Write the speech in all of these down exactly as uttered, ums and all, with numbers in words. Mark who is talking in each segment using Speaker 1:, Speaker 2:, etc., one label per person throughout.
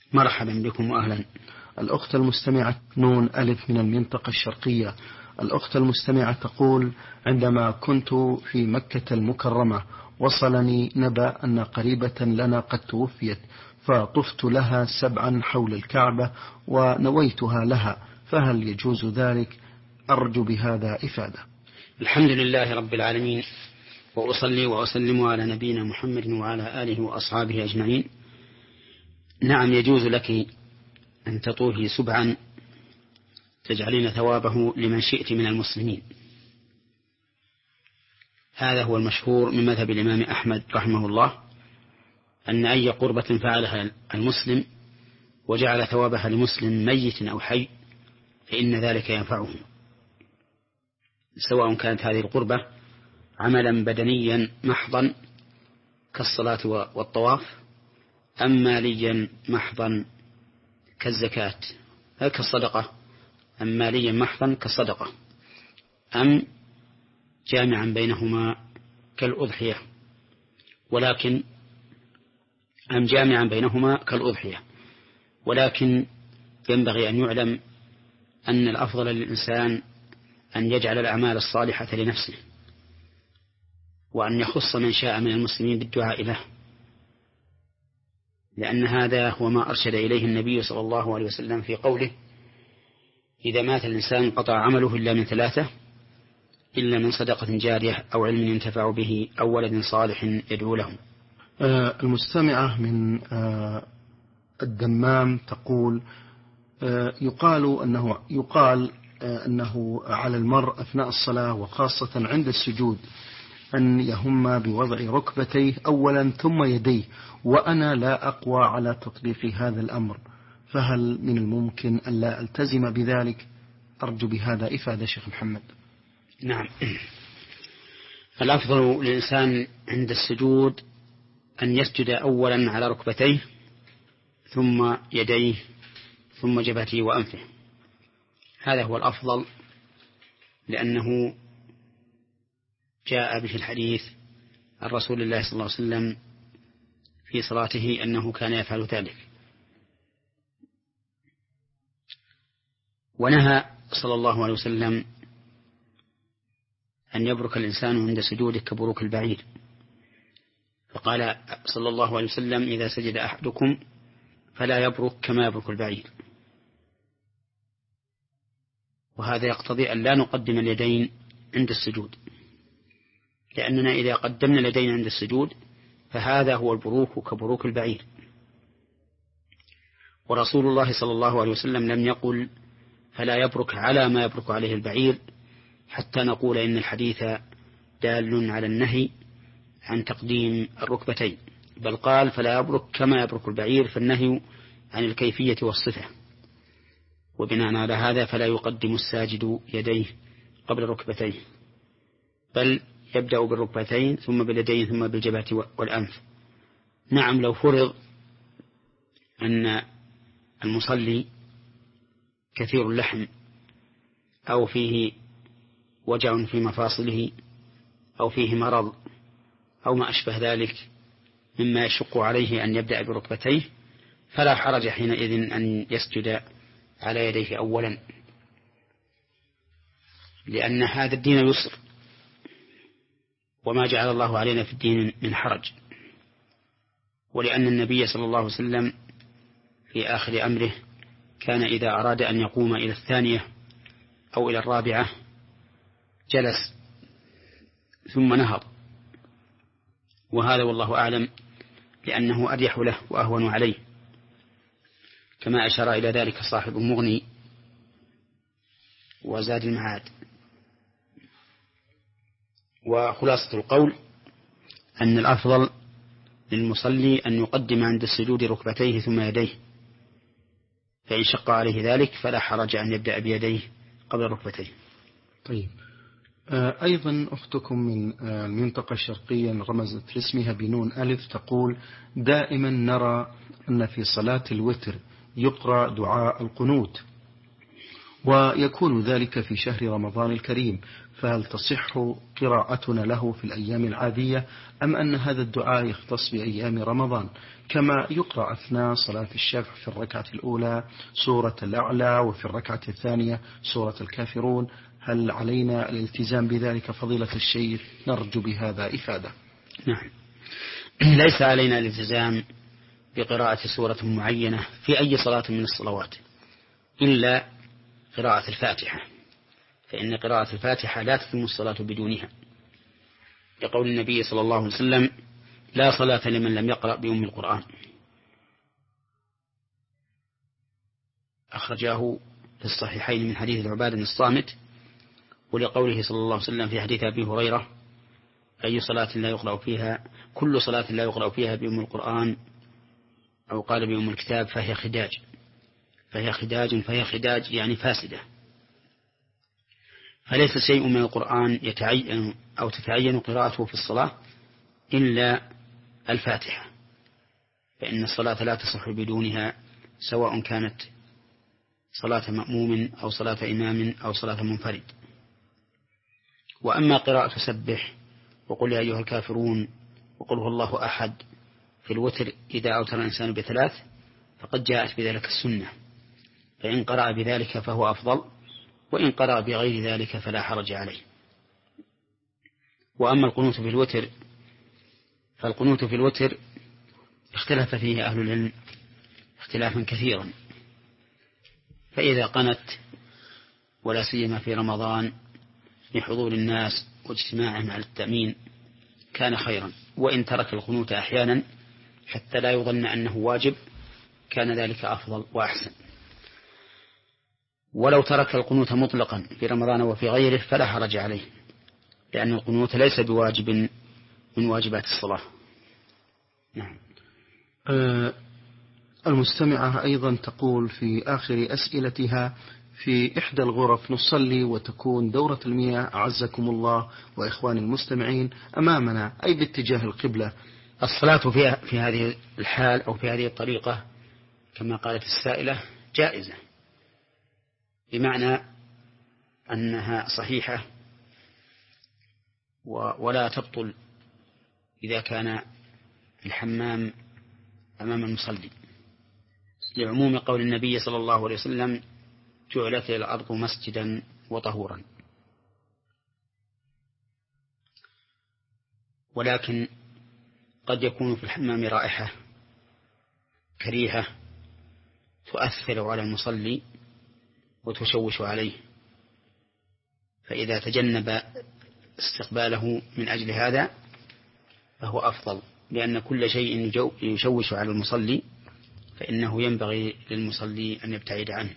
Speaker 1: مرحبا بكم وأهلا.
Speaker 2: الأخت المستمعة نون ألف من المنطقة الشرقية. الأخت المستمعة تقول: عندما كنت في مكة المكرمة وصلني نبأ أن قريبة لنا قد توفيت، فطفت لها سبعا حول الكعبة ونويتها لها، فهل يجوز ذلك؟ أرجو بهذا إفادة.
Speaker 1: الحمد لله رب العالمين، وأصلي وأسلم على نبينا محمد وعلى آله وأصحابه أجمعين. نعم، يجوز لك أن تطوفي سبعا تجعلين ثوابه لمن شئت من المسلمين. هذا هو المشهور من مذهب الإمام أحمد رحمه الله، أن أي قربة فعلها المسلم وجعل ثوابها لمسلم ميت أو حي فإن ذلك ينفعه، سواء كانت هذه القربة عملا بدنيا محضا كالصلاة والطواف، أم ماليا محضا كالزكاة كالصدقة، أم ماليا محضا كالصدقة، أم جامعا بينهما كالأضحية، ولكن أم جامعا بينهما كالأضحية ولكن ينبغي أن يعلم أن الأفضل للإنسان أن يجعل الأعمال الصالحة لنفسه، وأن يخص من شاء من المسلمين بالدعاء له، لأن هذا هو ما أرشد إليه النبي صلى الله عليه وسلم في قوله: إذا مات الإنسان قطع عمله إلا من ثلاثة، إلا من صدقة جارية أو علم ينتفع به أو ولد صالح يدعو له.
Speaker 2: آه المستمعة من آه الدمام تقول: آه يقال أنه يقال آه أنه على المرء أثناء الصلاة وخاصة عند السجود أن يهم بوضع ركبتيه أولا ثم يديه، وأنا لا أقوى على تطبيق هذا الأمر، فهل من الممكن أن لا ألتزم بذلك؟ أرجو بهذا إفادة شيخ محمد.
Speaker 1: نعم، الأفضل للإنسان عند السجود أن يسجد أولا على ركبتيه ثم يديه ثم جبهته وأنفه، هذا هو الأفضل، لأنه جاء به الحديث عن رسول الله صلى الله عليه وسلم في صلاته أنه كان يفعل ذلك. ونهى صلى الله عليه وسلم أن يبرك الإنسان عند سجوده كبروك البعير، فقال صلى الله عليه وسلم: إذا سجد أحدكم فلا يبرك كما يبرك البعير. وهذا يقتضي أن لا نقدم اليدين عند السجود، لأننا إذا قدمنا اليدين عند السجود فهذا هو البروك كبروك البعير. ورسول الله صلى الله عليه وسلم لم يقل فلا يبرك على ما يبرك عليه البعير حتى نقول إن الحديث دال على النهي عن تقديم الركبتين، بل قال فلا يبرك كما يبرك البعير، فالنهي عن الكيفية والصفة. وبناء على هذا فلا يقدم الساجد يديه قبل ركبتيه، بل يبدأ بالركبتين ثم باليدين ثم بالجبهة والأنف. نعم، لو فرض أن المصلي كثير اللحم أو فيه وجع في مفاصله أو فيه مرض أو ما أشبه ذلك مما يشق عليه أن يبدأ بركبتيه، فلا حرج حينئذ أن يسجد على يديه أولا، لأن هذا الدين يسر، وما جعل الله علينا في الدين من حرج. ولأن النبي صلى الله عليه وسلم في آخر أمره كان إذا أراد أن يقوم إلى الثانية أو إلى الرابعة جلس ثم نهض، وهذا والله أعلم لأنه أريح له وأهون عليه، كما أشار إلى ذلك صاحب المغني وزاد المعاد. وخلاصة القول أن الأفضل للمصلي أن يقدم عند السجود ركبتيه ثم يديه، فإن شق عليه ذلك فلا حرج أن يبدأ بيديه قبل ركبتيه.
Speaker 2: طيب، أيضا أختكم من المنطقة الشرقية رمزت اسمها بنون ألف تقول: دائما نرى أن في صلاة الوتر يقرأ دعاء القنوت، ويكون ذلك في شهر رمضان الكريم، فهل تصح قراءتنا له في الأيام العادية أم أن هذا الدعاء يختص بأيام رمضان، كما يقرأ أثناء صلاة الشفع في الركعة الأولى سورة الأعلى وفي الركعة الثانية سورة الكافرون؟ هل علينا الالتزام بذلك فضيلة الشيخ؟ نرجو بهذا إفادة.
Speaker 1: نعم، ليس علينا الالتزام بقراءة سورة معينة في أي صلاة من الصلوات إلا قراءة الفاتحة، فإن قراءة الفاتحة لا تتم الصلاة بدونها، لقول النبي صلى الله عليه وسلم: لا صلاة لمن لم يقرأ بأم القرآن، أخرجاه في الصحيحين من حديث العبادة بن الصامت، ولقوله صلى الله عليه وسلم في حديث أبي هريرة: أي صلاة لا يقرأ فيها كل صلاة لا يقرأ فيها بأم القرآن أو قال بأم الكتاب فهي خداج فهي خداج فهي خداج يعني فاسدة. فليس شيء من القرآن يتعين أو تتعين قراءته في الصلاة إلا الفاتحة، فإن الصلاة لا تصح بدونها، سواء كانت صلاة مأموم أو صلاة إمام أو صلاة منفرد. وأما قراءة سبح وقل يا أيها الكافرون وقل هو الله أحد في الوتر إذا أوتر الإنسان بثلاث فقد جاءت بذلك السنة، فإن قرأ بذلك فهو أفضل، وإن قرأ بغير ذلك فلا حرج عليه. وأما القنوت في الوتر فالقنوت في الوتر اختلف فيه أهل العلم اختلافا كثيرا، فإذا قنت ولا سيما في رمضان لحضور الناس واجتماعهم على التأمين كان خيرا، وإن ترك القنوت أحيانا حتى لا يظن أنه واجب كان ذلك أفضل وأحسن. ولو ترك القنوت مطلقا في رمضان وفي غيره فلا حرج عليه، لأن القنوت ليس بواجب من واجبات الصلاة. نعم.
Speaker 2: أه المستمعة أيضا تقول في آخر أسئلتها: في إحدى الغرف نصلي وتكون دورة المياه أعزكم الله وإخواني المستمعين أمامنا أي باتجاه القبلة،
Speaker 1: الصلاة في, في هذه الحال أو في هذه الطريقة كما قالت السائلة جائزة، بمعنى أنها صحيحة ولا تبطل إذا كان الحمام أمام المصلي، لعموم قول النبي صلى الله عليه وسلم: جعلت الأرض مسجدا وطهورا. ولكن قد يكون في الحمام رائحة كريهة تؤثر على المصلي وتشوش عليه، فإذا تجنب استقباله من أجل هذا فهو أفضل، لأن كل شيء يشوش على المصلي فإنه ينبغي للمصلي أن يبتعد عنه.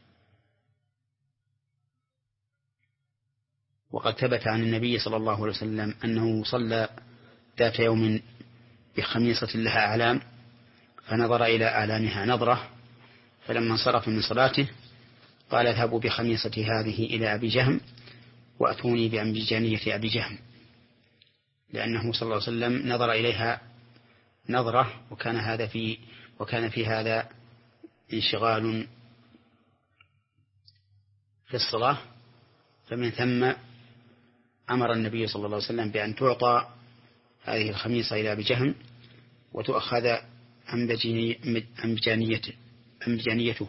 Speaker 1: وقد ثبت عن النبي صلى الله عليه وسلم أنه صلى ذات يوم بخميصة لها أعلام فنظر إلى أعلامها نظرة، فلما انصرف من صلاته قال: اذهبوا بخميصتي هذه إلى أبي جهم وأتوني بأنبجانية أبي جهم، لأنه صلى الله عليه وسلم نظر إليها نظرة وكان هذا في وكان في هذا انشغال في الصلاة، فمن ثم أمر النبي صلى الله عليه وسلم بأن تعطى هذه الخميصة إلى أبي جهم وتؤخذ أنبجانيته.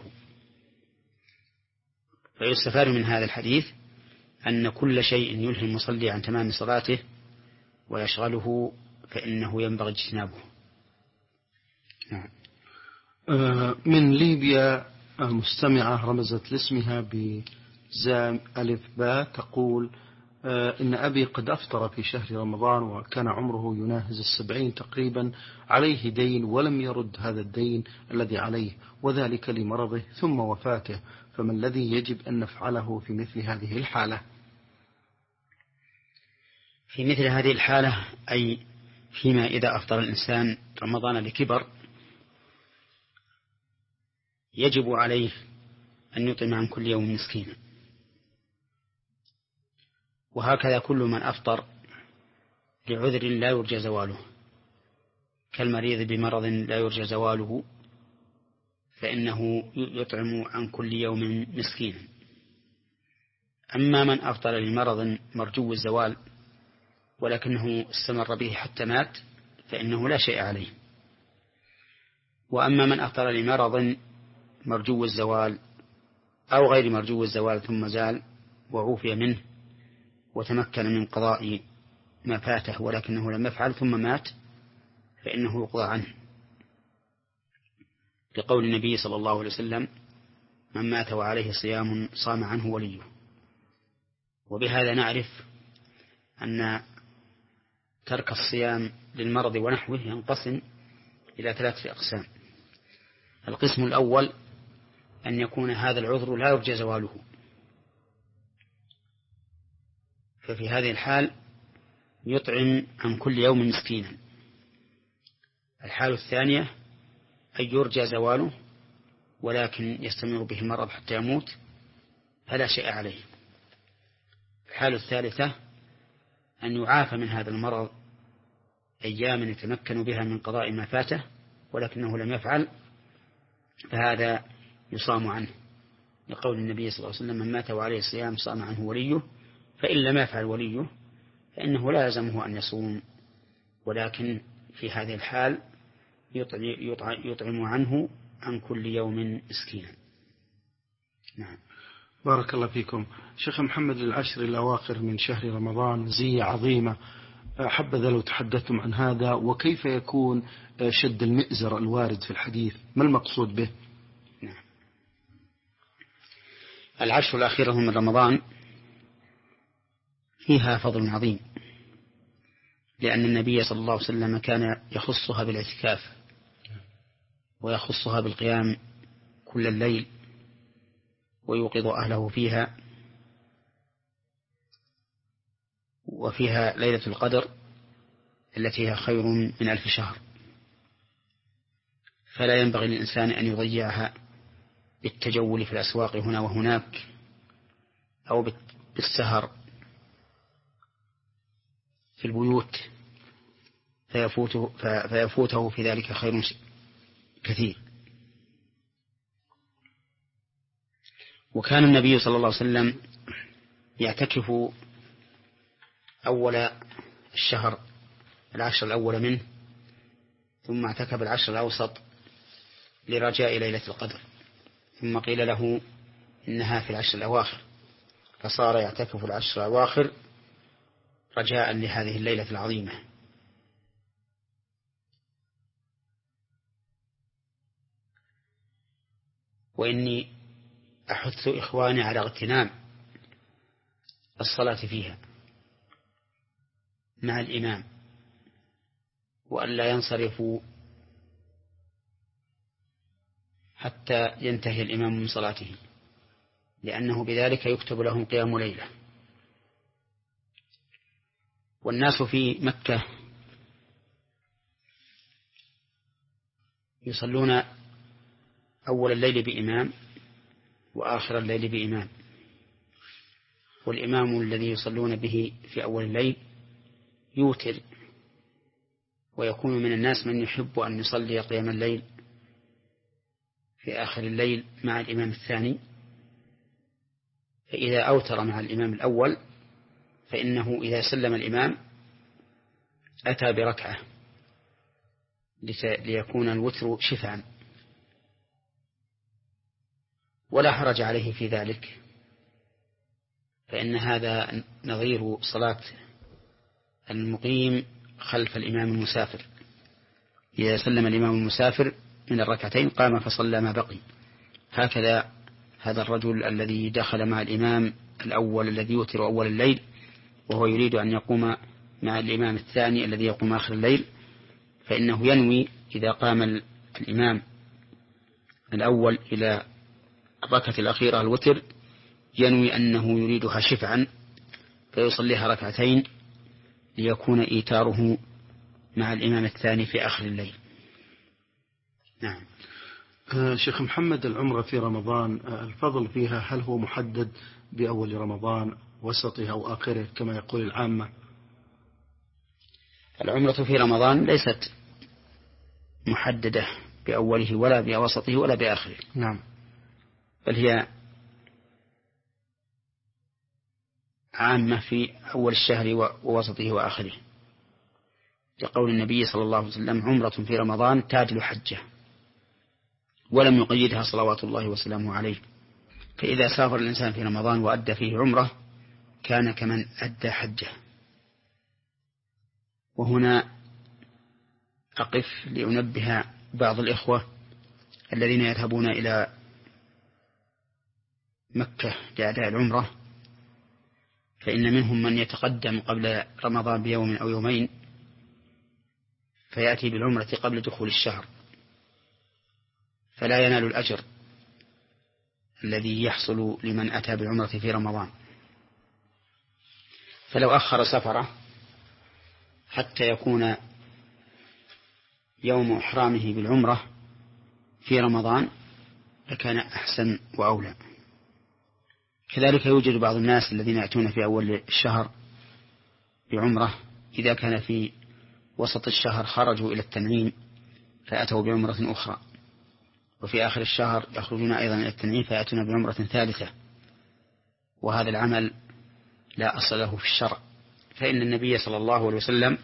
Speaker 1: فيستفاد من هذا الحديث أن كل شيء يلهي المصلي عن تمام صلاته ويشغله فإنه ينبغي اجتنابه. نعم.
Speaker 2: من ليبيا المستمعة رمزت لاسمها بزام ألف باء تقول: إن أبي قد أفطر في شهر رمضان وكان عمره يناهز السبعين تقريبا، عليه دين ولم يرد هذا الدين الذي عليه، وذلك لمرضه ثم وفاته، فما الذي يجب أن نفعله في مثل هذه الحالة؟
Speaker 1: في مثل هذه الحالة أي فيما إذا أفطر الإنسان رمضان لكبر يجب عليه أن يطعم عن كل يوم مسكينا، وهكذا كل من أفطر لعذر لا يرجى زواله كالمريض بمرض لا يرجى زواله فإنه يطعم عن كل يوم مسكينا. أما من أفطر لمرض مرجو الزوال ولكنه استمر به حتى مات فإنه لا شيء عليه. وأما من أفطر لمرض مرجو الزوال أو غير مرجو الزوال ثم زال وعوفي منه وتمكن من قضاء ما فاته ولكنه لم يفعل ثم مات فإنه يقضى عنه، لقول النبي صلى الله عليه وسلم: من مات وعليه صيام صام عنه وليه. وبهذا نعرف أن ترك الصيام للمرض ونحوه ينقسم إلى ثلاثة أقسام. القسم الأول أن يكون هذا العذر لا يرجى زواله، ففي هذه الحال يطعم عن كل يوم مسكينا. الحال الثانية أن يرجى زواله ولكن يستمر به المرض حتى يموت فلا شيء عليه. الحال الثالثة أن يعافى من هذا المرض أيام يتمكن بها من قضاء ما فاته ولكنه لم يفعل، فهذا يصام عنه، لقول النبي صلى الله عليه وسلم: من مات وعليه الصيام صام عنه وليه، فإن لم يفعل وليه فإنه لا يلزمه أن يصوم، ولكن في هذه الحال يطعم عنه عن كل يوم مسكينا. نعم.
Speaker 2: بارك الله فيكم. شيخ محمد، العشر الأواخر من شهر رمضان مزية عظيمة، حبذا لو تحدثتم عن هذا، وكيف يكون شد المئزر الوارد في الحديث، ما المقصود به؟
Speaker 1: نعم. العشر الأخيرة من رمضان فيها فضل عظيم، لأن النبي صلى الله عليه وسلم كان يخصها بالاعتكاف ويخصها بالقيام كل الليل ويوقظ أهله فيها، وفيها ليلة القدر التي هي خير من ألف شهر، فلا ينبغي للإنسان أن يضيعها بالتجول في الأسواق هنا وهناك أو بالسهر في البيوت فيفوته, فيفوته في ذلك خير كثير. وكان النبي صلى الله عليه وسلم يعتكف أول الشهر العشر الأول منه، ثم اعتكف العشر الأوسط لرجاء ليلة القدر، ثم قيل له إنها في العشر الأواخر، فصار يعتكف العشر الأواخر رجاء لهذه الليلة العظيمة. وإني أحث إخواني على اغتنام الصلاة فيها مع الإمام، وألا ينصرفوا حتى ينتهي الإمام من صلاته، لأنه بذلك يكتب لهم قيام ليلة. والناس في مكة يصلون أول الليل بإمام وآخر الليل بإمام، والإمام الذي يصلون به في أول الليل يوتر، ويكون من الناس من يحب أن يصلي قيام الليل في آخر الليل مع الإمام الثاني، فإذا أوتر مع الإمام الأول فإنه إذا سلم الإمام أتى بركعة ليكون الوتر شفعا، ولا حرج عليه في ذلك، فإن هذا نظير صلاة المقيم خلف الإمام المسافر. إذا سلم الإمام المسافر من الركعتين قام فصلى ما بقي. هكذا هذا الرجل الذي دخل مع الإمام الأول الذي يوتر أول الليل وهو يريد أن يقوم مع الإمام الثاني الذي يقوم آخر الليل، فإنه ينوي إذا قام الإمام الأول إلى الركعة الأخيرة الوتر ينوي أنه يريدها شفعا فيصليها ركعتين ليكون إيتاره مع الإمام الثاني في آخر الليل. نعم.
Speaker 2: آه شيخ محمد، العمرة في رمضان آه الفضل فيها هل هو محدد بأول رمضان وسطه أو آخره كما يقول العامة؟
Speaker 1: العمرة في رمضان ليست محددة بأوله ولا بوسطه ولا بآخره. نعم.
Speaker 2: بل
Speaker 1: هي عامة في أول الشهر ووسطه وآخره، لقول النبي صلى الله عليه وسلم: عمرة في رمضان تعدل حجة، ولم يقيدها صلوات الله وسلامه عليه. فإذا سافر الإنسان في رمضان وأدى فيه عمرة كان كمن أدى حجة. وهنا أقف لأنبه بعض الإخوة الذين يذهبون إلى مكة لأداء العمرة، فإن منهم من يتقدم قبل رمضان بيوم أو يومين فيأتي بالعمرة قبل دخول الشهر، فلا ينال الأجر الذي يحصل لمن أتى بالعمرة في رمضان. فلو أخر سفره حتى يكون يوم إحرامه بالعمرة في رمضان لكان أحسن وأولى. كذلك يوجد بعض الناس الذين يأتون في أول الشهر بعمرة، إذا كان في وسط الشهر خرجوا إلى التنعيم فأتوا بعمرة أخرى، وفي آخر الشهر يخرجون أيضا إلى التنعيم فيأتون بعمرة ثالثة، وهذا العمل لا أصل له في الشرع. فإن النبي صلى الله عليه وسلم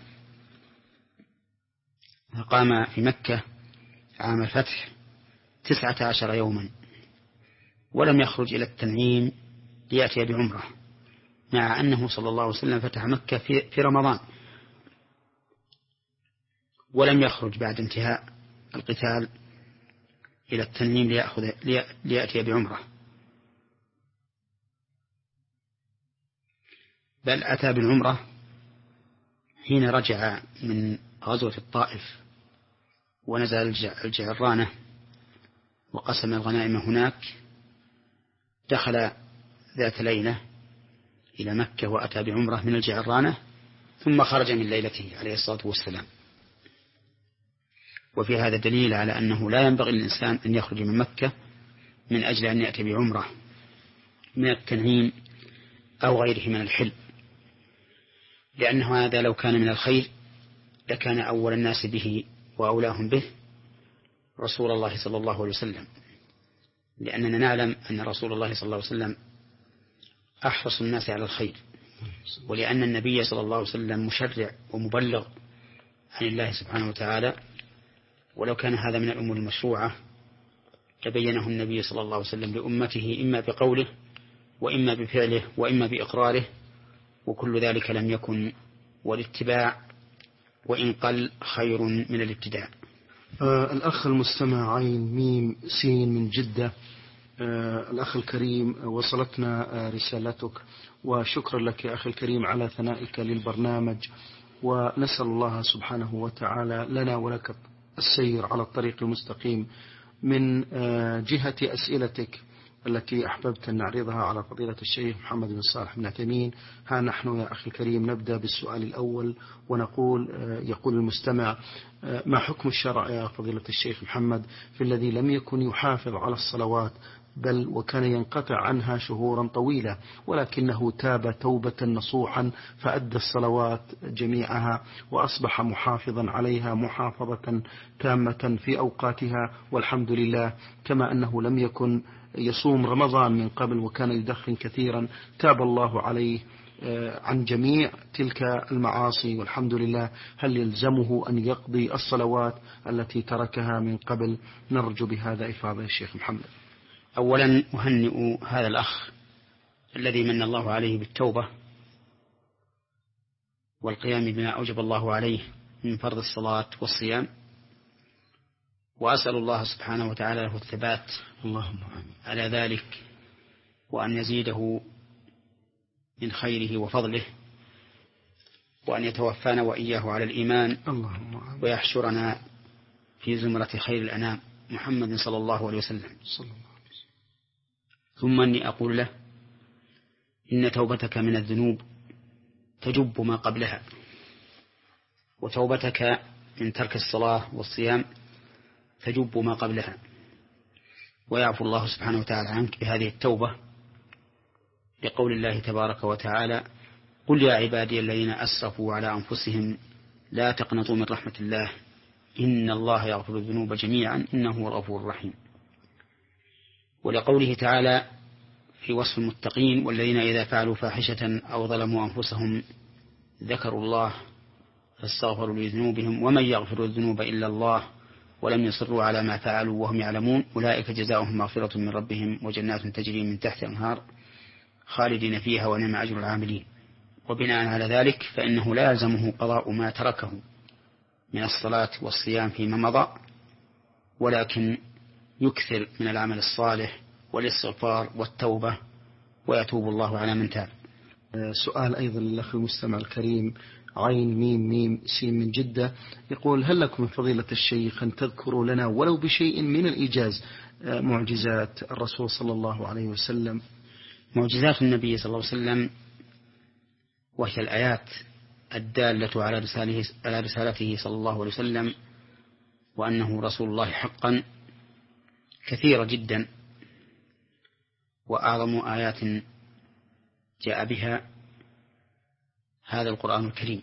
Speaker 1: قام في مكة عام الفتح تسعة عشر يوما ولم يخرج إلى التنعيم ليأتي بعمرة، مع أنه صلى الله عليه وسلم فتح مكة في, في رمضان، ولم يخرج بعد انتهاء القتال إلى التنعيم ليأخذ ليأتي بعمرة، بل أتى بالعمرة حين رجع من غزوة الطائف ونزل الجعرانة وقسم الغنائم هناك، دخل ذات ليلة إلى مكة وأتى بعمرة من الجعرانة ثم خرج من ليلته عليه الصلاة والسلام. وفي هذا دليل على أنه لا ينبغي للإنسان أن يخرج من مكة من أجل أن يأتي بعمرة من التنعيم أو غيره من الحل، لأنه هذا لو كان من الخير لكان أول الناس به وأولاهم به رسول الله صلى الله عليه وسلم، لأننا نعلم أن رسول الله صلى الله عليه وسلم أحرص الناس على الخير، ولأن النبي صلى الله عليه وسلم مشرع ومبلغ عن الله سبحانه وتعالى، ولو كان هذا من الأمور المشروعة تبينه النبي صلى الله عليه وسلم لأمته إما بقوله وإما بفعله وإما بإقراره، وكل ذلك لم يكن، والاتباع وإن قل خير من الابتداع.
Speaker 2: آه الأخ المستمع عين ميم سين من جدة، آه الأخ الكريم وصلتنا آه رسالتك، وشكرا لك يا أخي الكريم على ثنائك للبرنامج، ونسأل الله سبحانه وتعالى لنا ولك السير على الطريق المستقيم. من آه جهة أسئلتك التي أحببت أن نعرضها على فضيلة الشيخ محمد بن صالح بن عثيمين، ها نحن يا أخي الكريم نبدأ بالسؤال الأول ونقول يقول المستمع: ما حكم الشرع يا فضيلة الشيخ محمد في الذي لم يكن يحافظ على الصلوات بل وكان ينقطع عنها شهورا طويلة، ولكنه تاب توبة نصوحا فأدى الصلوات جميعها وأصبح محافظا عليها محافظة تامة في أوقاتها والحمد لله، كما أنه لم يكن يصوم رمضان من قبل وكان يدخن كثيرا، تاب الله عليه عن جميع تلك المعاصي والحمد لله، هل يلزمه أن يقضي الصلوات التي تركها من قبل؟ نرجو بهذا إفاضة الشيخ محمد.
Speaker 1: أولا أهنئ هذا الأخ الذي من الله عليه بالتوبة والقيام بما أوجب الله عليه من فرض الصلاة والصيام، وأسأل الله سبحانه وتعالى له الثبات
Speaker 2: اللهم آمين
Speaker 1: على ذلك، وأن يزيده من خيره وفضله، وأن يتوفانا وإياه على الإيمان،
Speaker 2: اللهم آمين،
Speaker 1: ويحشرنا في زمرة خير الأنام محمد صلى الله عليه وسلم.
Speaker 2: صلى الله عليه وسلم.
Speaker 1: ثم أني أقول له: إن توبتك من الذنوب تجب ما قبلها، وتوبتك من ترك الصلاة والصيام تجب ما قبلها، ويعفو الله سبحانه وتعالى عنك بهذه التوبة، لقول الله تبارك وتعالى: قل يا عبادي الذين أسرفوا على أنفسهم لا تقنطوا من رحمة الله إن الله يغفر الذنوب جميعا إنه هو الغفور الرحيم. ولقوله تعالى: في وصف المتقين: والذين إذا فعلوا فاحشة أو ظلموا أنفسهم ذكروا الله فاستغفروا لذنوبهم ومن يغفر الذنوب إلا الله ولم يصروا على ما فعلوا وهم يعلمون أولئك جزاؤهم مغفرة من ربهم وجنات تجري من تحت الأنهار خالدين فيها ونعم أجر العاملين. وبناء على ذلك فإنه لا يلزمه قضاء ما تركه من الصلاة والصيام فيما مضى، ولكن يكثر من العمل الصالح والاستغفار والتوبة ويتوب الله على من تاب.
Speaker 2: سؤال أيضا للأخ المستمع الكريم عين ميم ميم سين من جدة، يقول: هل لكم من فضيلة الشيخ أن تذكروا لنا ولو بشيء من الإيجاز معجزات الرسول صلى الله عليه وسلم؟
Speaker 1: معجزات النبي صلى الله عليه وسلم وهي الآيات الدالة على رسالته, على رسالته صلى الله عليه وسلم وأنه رسول الله حقا كثيرة جدا، وأعظم آيات جاء بها هذا القرآن الكريم،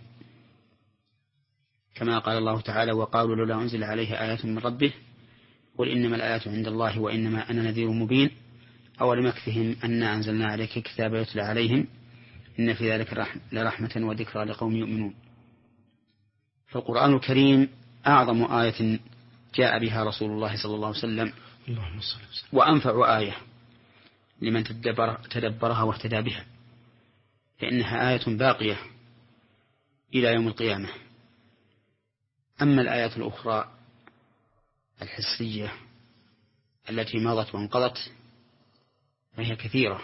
Speaker 1: كما قال الله تعالى: وقالوا لولا أنزل عليه آيات من ربه قل إنما الآيات عند الله وإنما أنا نذير مبين أولم يكفهم أنا أنزلنا عليك كتابا يتلى عليهم إن في ذلك لرحمة وذكرى لقوم يؤمنون. فالقرآن الكريم أعظم آية جاء بها رسول الله صلى الله عليه وسلم، وأنفع آية لمن تدبر تدبرها واهتدى بها، فإنها آية باقية إلى يوم القيامة. أما الآيات الأخرى الحسية التي مضت وانقضت فهي كثيرة،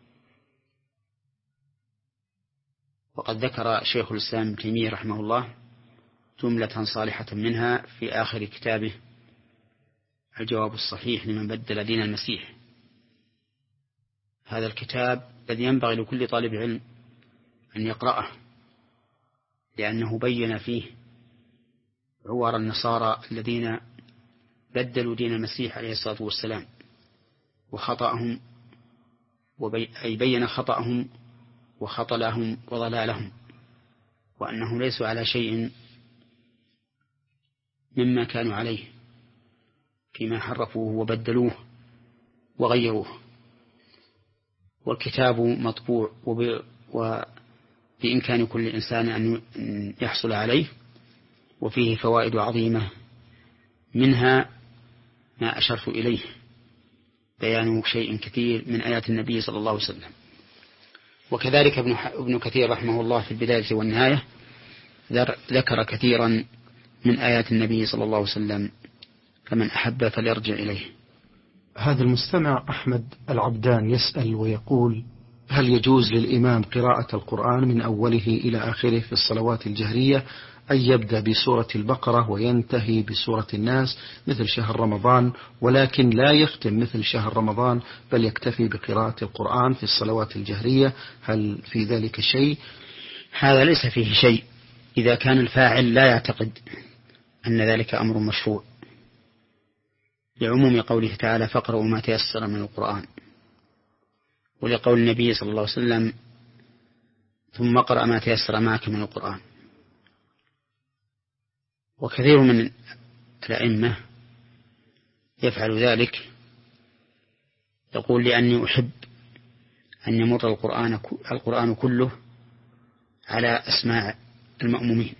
Speaker 1: وقد ذكر شيخ الإسلام ابن تيمية رحمه الله جملة صالحة منها في آخر كتابه الجواب الصحيح لمن بدل دين المسيح. هذا الكتاب الذي ينبغي لكل طالب علم أن يقرأه، لأنه بين فيه عوار النصارى الذين بدلوا دين المسيح عليه الصلاة والسلام وخطأهم، أي بين خطأهم وخطلهم وضلالهم، وأنهم ليسوا على شيء مما كانوا عليه فيما حرفوه وبدلوه وغيروه. والكتاب مطبوع وبإمكان كل إنسان أن يحصل عليه، وفيه فوائد عظيمة، منها ما أشرت إليه بيان شيء كثير من آيات النبي صلى الله عليه وسلم. وكذلك ابن كثير رحمه الله في البداية والنهاية ذكر كثيرا من آيات النبي صلى الله عليه وسلم، فمن أحب فليرجع إليه.
Speaker 2: هذا المستمع أحمد العبدان يسأل ويقول: هل يجوز للإمام قراءة القرآن من أوله إلى آخره في الصلوات الجهرية، أن يبدأ بسورة البقرة وينتهي بسورة الناس مثل شهر رمضان، ولكن لا يختم مثل شهر رمضان بل يكتفي بقراءة القرآن في الصلوات الجهرية؟ هل في ذلك شيء؟
Speaker 1: هذا ليس فيه شيء إذا كان الفاعل لا يعتقد أن ذلك أمر مشروع، لعموم قوله تعالى: فاقرؤوا ما تيسر من القرآن، ولقول النبي صلى الله عليه وسلم: ثم اقرأ ما تيسر معك من القرآن. وكثير من الأئمة يفعل ذلك، يقول: لأني أحب أن يمر القرآن القرآن كله على أسماع المأمومين.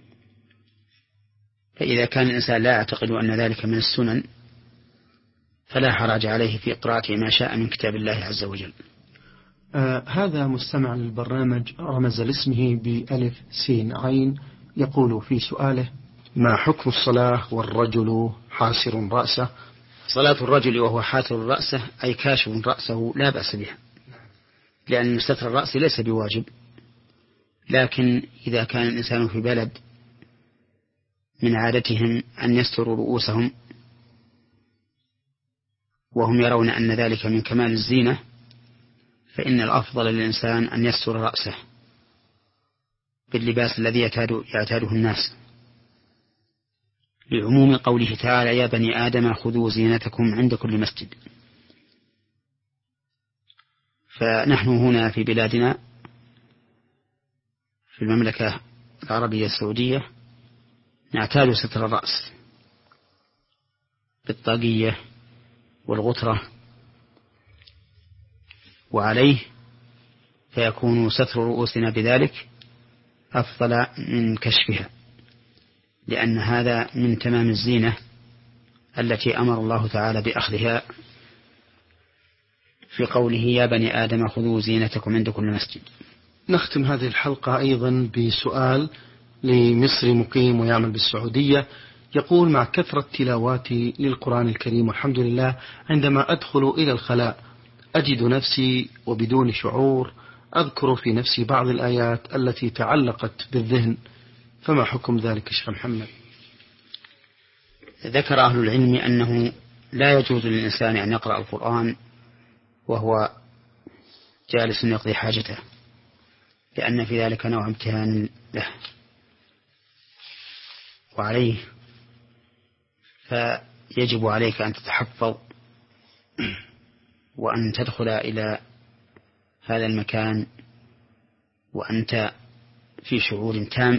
Speaker 1: فإذا كان الإنسان لا يعتقد أن ذلك من السنن فلا حرج عليه في قراءة ما شاء من كتاب الله عز وجل.
Speaker 2: آه هذا مستمع للبرنامج رمز لاسمه بألف سين عين، يقول في سؤاله: ما حكم الصلاة والرجل حاسر رأسه؟
Speaker 1: صلاة الرجل وهو حاسر رأسه أي كاشف رأسه لا بأس بها، لأن ستر الرأس ليس بواجب، لكن إذا كان الإنسان في بلد من عادتهم أن يستروا رؤوسهم وهم يرون أن ذلك من كمال الزينة، فإن الأفضل للإنسان أن يستر رأسه باللباس الذي يعتاده الناس، لعموم قوله تعالى: يا بني آدم خذوا زينتكم عند كل مسجد. فنحن هنا في بلادنا في المملكة العربية السعودية نعتاد ستر الرأس بالطاقية والغترة وعليه فيكون ستر رؤوسنا بذلك أفضل من كشفها، لأن هذا من تمام الزينة التي أمر الله تعالى بأخذها في قوله يا بني آدم خذوا زينتكم عند كل مسجد.
Speaker 2: نختم هذه الحلقة أيضا بسؤال لمصري مقيم ويعمل بالسعودية، يقول: مع كثرة تلاواتي للقرآن الكريم والحمد لله، عندما أدخل إلى الخلاء أجد نفسي وبدون شعور أذكر في نفسي بعض الآيات التي تعلقت بالذهن، فما حكم ذلك شيخ محمد؟
Speaker 1: ذكر أهل العلم أنه لا يجوز للإنسان أن يقرأ القرآن وهو جالس يقضي حاجته، لأن في ذلك نوع امتهان له، وعليه فيجب عليك أن تتحفظ وأن تدخل إلى هذا المكان وأنت في شعور تام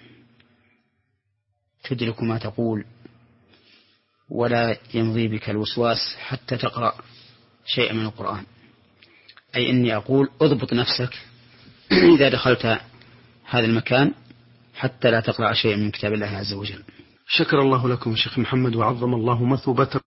Speaker 1: تدرك ما تقول، ولا يمضي بك الوسواس حتى تقرأ شيئا من القرآن. أي إني أقول أضبط نفسك إذا دخلت هذا المكان حتى لا تقرأ شيئا من كتاب الله عز وجل.
Speaker 2: شكر الله لكم شيخ محمد وعظم الله مثوبتكم.